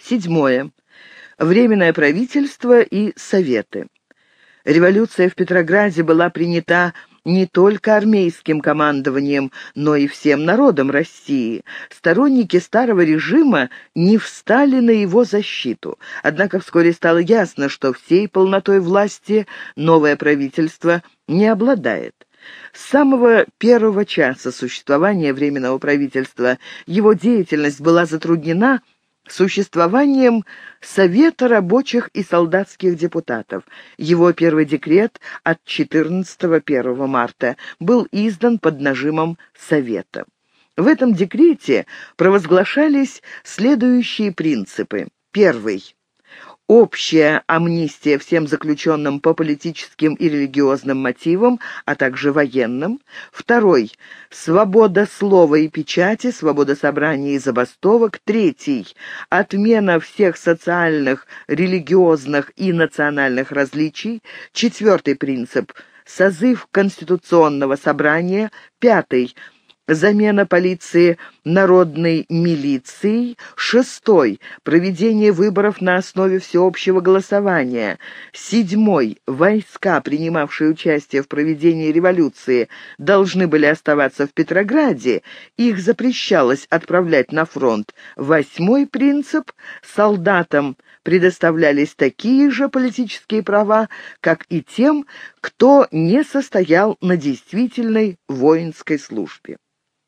Седьмое. Временное правительство и советы. Революция в Петрограде была принята не только армейским командованием, но и всем народом России. Сторонники старого режима не встали на его защиту. Однако вскоре стало ясно, что всей полнотой власти новое правительство не обладает. С самого первого часа существования Временного правительства его деятельность была затруднена существованием Совета рабочих и солдатских депутатов. Его первый декрет от 14-1 марта был издан под нажимом Совета. В этом декрете провозглашались следующие принципы. Первый. Общая амнистия всем заключенным по политическим и религиозным мотивам, а также военным. Второй. Свобода слова и печати, свобода собраний и забастовок. Третий. Отмена всех социальных, религиозных и национальных различий. Четвертый принцип. Созыв Конституционного собрания. Пятый. Замена полиции народной милицией. Шестой. Проведение выборов на основе всеобщего голосования. Седьмой. Войска, принимавшие участие в проведении революции, должны были оставаться в Петрограде. Их запрещалось отправлять на фронт. Восьмой принцип. Солдатам предоставлялись такие же политические права, как и тем, кто не состоял на действительной воинской службе.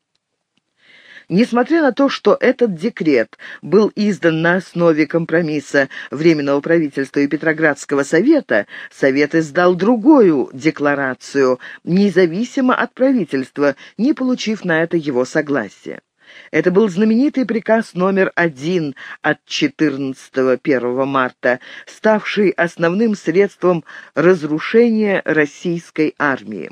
Несмотря на то, что этот декрет был издан на основе компромисса Временного правительства и Петроградского совета, Совет издал другую декларацию, независимо от правительства, не получив на это его согласия. Это был знаменитый приказ номер 1 от 14-1 марта, ставший основным средством разрушения российской армии.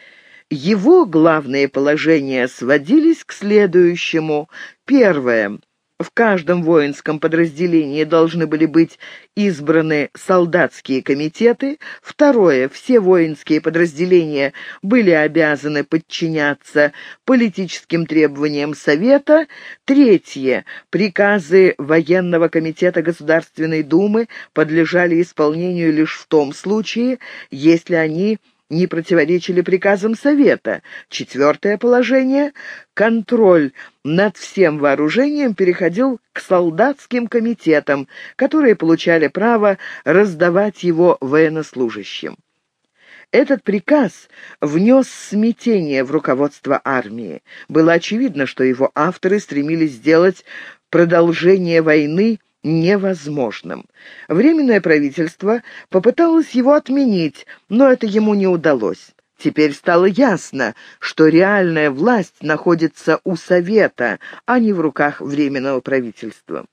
Его главные положения сводились к следующему. Первое. В каждом воинском подразделении должны были быть избраны солдатские комитеты. Второе. Все воинские подразделения были обязаны подчиняться политическим требованиям Совета. Третье. Приказы военного комитета Государственной Думы подлежали исполнению лишь в том случае, если они не противоречили приказам Совета. Четвертое положение. Контроль над всем вооружением переходил к солдатским комитетам, которые получали право раздавать его военнослужащим. Этот приказ внес смятение в руководство армии. Было очевидно, что его авторы стремились сделать продолжение войны невозможным. Временное правительство попыталось его отменить, но это ему не удалось. Теперь стало ясно, что реальная власть находится у Совета, а не в руках Временного правительства.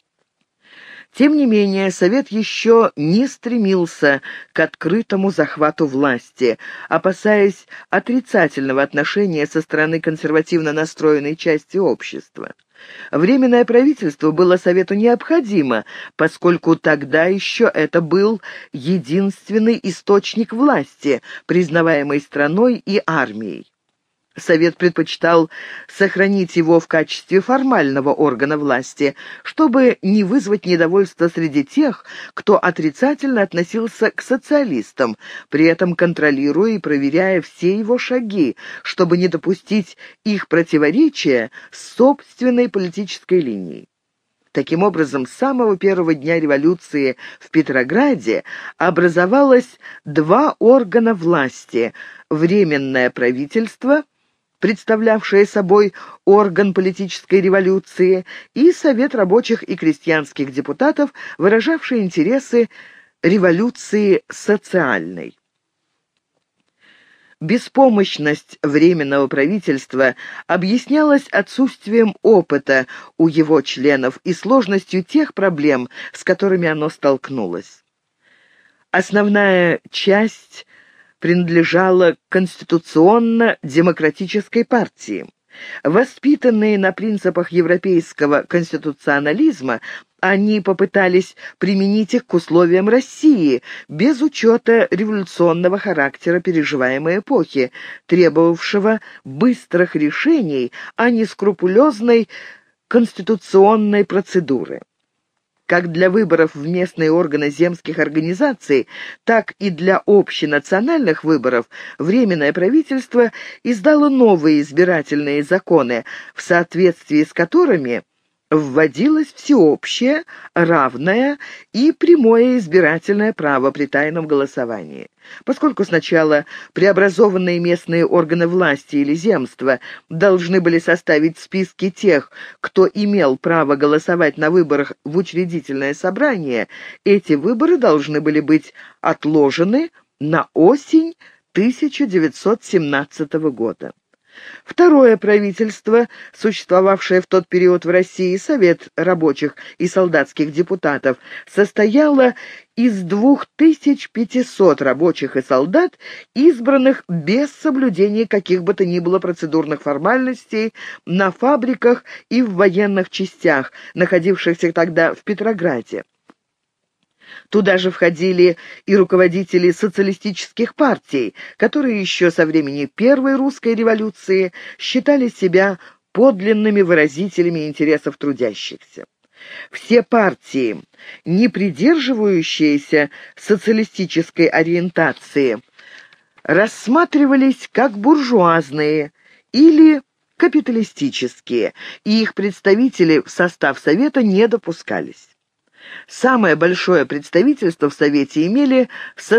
Тем не менее, Совет еще не стремился к открытому захвату власти, опасаясь отрицательного отношения со стороны консервативно настроенной части общества. Временное правительство было Совету необходимо, поскольку тогда еще это был единственный источник власти, признаваемый страной и армией. Совет предпочитал сохранить его в качестве формального органа власти, чтобы не вызвать недовольства среди тех, кто отрицательно относился к социалистам, при этом контролируя и проверяя все его шаги, чтобы не допустить их противоречия с собственной политической линией. Таким образом, с самого первого дня революции в Петрограде образовалось два органа власти – Временное правительство, представлявшее собой орган политической революции, и Совет рабочих и крестьянских депутатов, выражавший интересы революции социальной. Беспомощность Временного правительства объяснялась отсутствием опыта у его членов и сложностью тех проблем, с которыми оно столкнулось. Основная часть принадлежала конституционно-демократической партии. Воспитанные на принципах европейского конституционализма, они попытались применить их к условиям России, без учета революционного характера переживаемой эпохи, требовавшего быстрых решений, а не скрупулезной конституционной процедуры. как для выборов в местные органы земских организаций, так и для общенациональных выборов Временное правительство издало новые избирательные законы, в соответствии с которыми вводилось всеобщее, равное и прямое избирательное право при тайном голосовании. Поскольку сначала преобразованные местные органы власти или земства должны были составить списки тех, кто имел право голосовать на выборах в учредительное собрание, эти выборы должны были быть отложены на осень 1917 года. Второе правительство, существовавшее в тот период в России, Совет рабочих и солдатских депутатов, состояло из 2500 рабочих и солдат, избранных без соблюдения каких бы то ни было процедурных формальностей на фабриках и в военных частях, находившихся тогда в Петрограде. Туда же входили и руководители социалистических партий, которые еще со времени Первой русской революции считали себя подлинными выразителями интересов трудящихся. Все партии, не придерживающиеся социалистической ориентации, рассматривались как буржуазные или капиталистические, и их представители в состав Совета не допускались. Самое большое представительство в Совете имели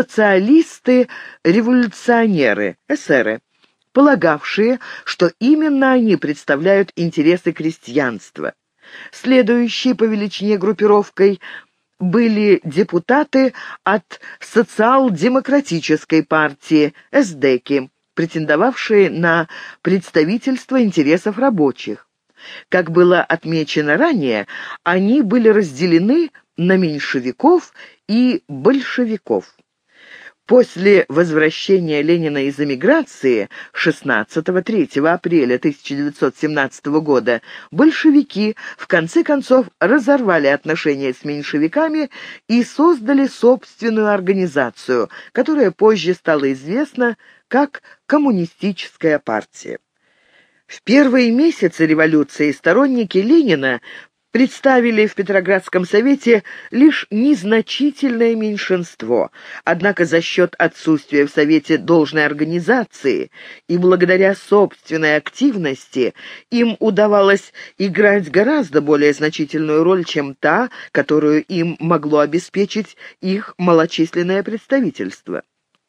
социалисты-революционеры, эсеры, полагавшие, что именно они представляют интересы крестьянства. Следующей по величине группировкой были депутаты от социал-демократической партии, эсдеки, претендовавшие на представительство интересов рабочих. Как было отмечено ранее, они были разделены на меньшевиков и большевиков. После возвращения Ленина из эмиграции 16-3 апреля 1917 года большевики в конце концов разорвали отношения с меньшевиками и создали собственную организацию, которая позже стала известна как Коммунистическая партия. В первые месяцы революции сторонники Ленина представили в Петроградском совете лишь незначительное меньшинство, однако за счет отсутствия в совете должной организации и благодаря собственной активности им удавалось играть гораздо более значительную роль, чем та, которую им могло обеспечить их малочисленное представительство.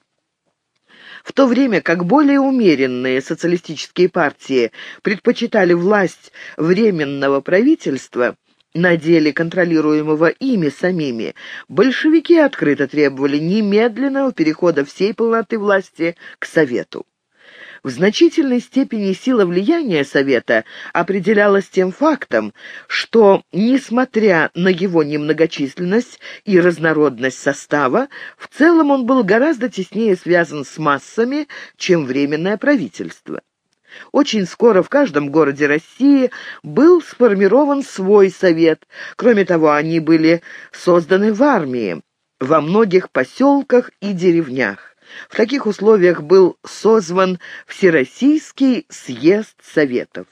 В то время как более умеренные социалистические партии предпочитали власть Временного правительства, на деле контролируемого ими самими, большевики открыто требовали немедленного перехода всей полноты власти к Совету. В значительной степени сила влияния Совета определялась тем фактом, что, несмотря на его немногочисленность и разнородность состава, в целом он был гораздо теснее связан с массами, чем Временное правительство. Очень скоро в каждом городе России был сформирован свой совет. Кроме того, они были созданы в армии, во многих поселках и деревнях. В таких условиях был созван Всероссийский съезд Советов.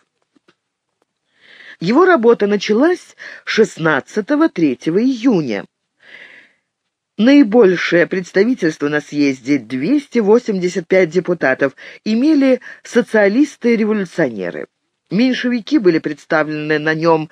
Его работа началась 16-3 июня. Наибольшее представительство на съезде, 285 депутатов, имели социалисты-революционеры. Меньшевики были представлены на нем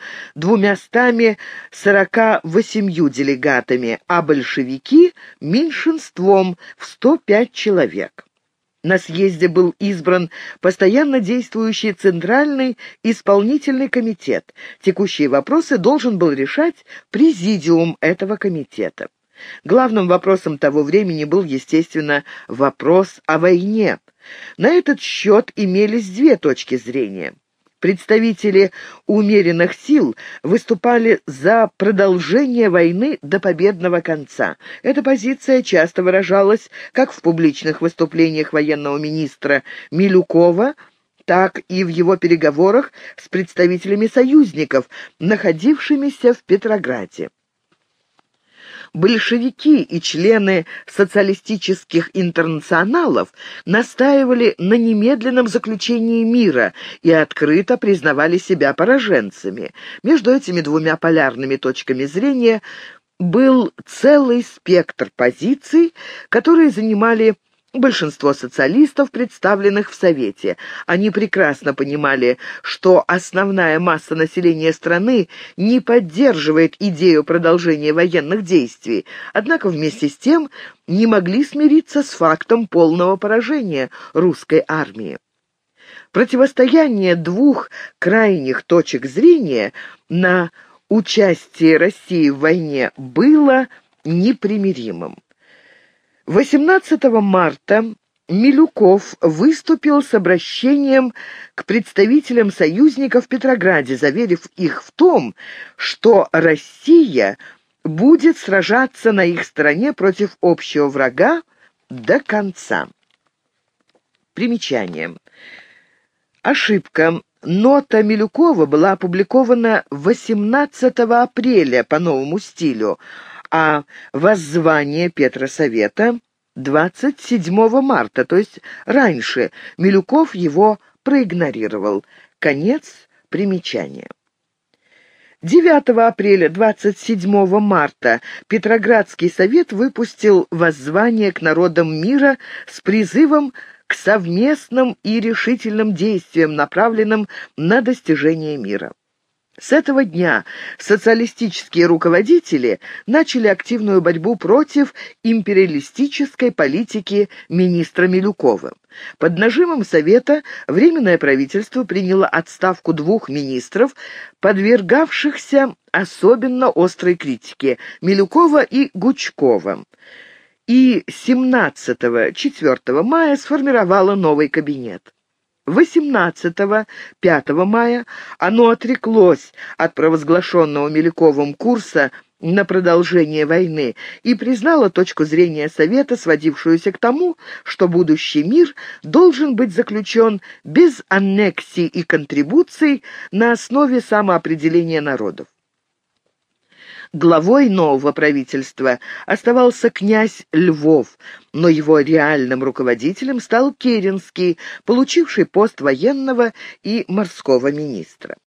248 делегатами, а большевики – меньшинством в 105 человек. На съезде был избран постоянно действующий Центральный исполнительный комитет. Текущие вопросы должен был решать президиум этого комитета. Главным вопросом того времени был, естественно, вопрос о войне. На этот счет имелись две точки зрения. Представители умеренных сил выступали за продолжение войны до победного конца. Эта позиция часто выражалась как в публичных выступлениях военного министра Милюкова, так и в его переговорах с представителями союзников, находившимися в Петрограде. Большевики и члены социалистических интернационалов настаивали на немедленном заключении мира и открыто признавали себя пораженцами. Между этими двумя полярными точками зрения был целый спектр позиций, которые занимали большинство социалистов, представленных в Совете. Они прекрасно понимали, что основная масса населения страны не поддерживает идею продолжения военных действий, однако вместе с тем не могли смириться с фактом полного поражения русской армии. Противостояние двух крайних точек зрения на участие России в войне было непримиримым. 18 марта Милюков выступил с обращением к представителям союзников в Петрограде, заверив их в том, что Россия будет сражаться на их стороне против общего врага до конца. Примечание. Ошибка. Нота Милюкова была опубликована 18 апреля по новому стилю, а воззвание Петросовета 27 марта, то есть раньше. Милюков его проигнорировал. Конец примечания. 9 апреля, 27 марта Петроградский совет выпустил воззвание к народам мира с призывом к совместным и решительным действиям, направленным на достижение мира. С этого дня социалистические руководители начали активную борьбу против империалистической политики министра Милюкова. Под нажимом Совета Временное правительство приняло отставку двух министров, подвергавшихся особенно острой критике – Милюкова и Гучкова. И 17-4 мая сформировало новый кабинет. 18-5 мая оно отреклось от провозглашенного Милюковым курса на продолжение войны и признало точку зрения Совета, сводившуюся к тому, что будущий мир должен быть заключен без аннексий и контрибуций на основе самоопределения народов. Главой нового правительства оставался князь Львов, но его реальным руководителем стал Керенский, получивший пост военного и морского министра.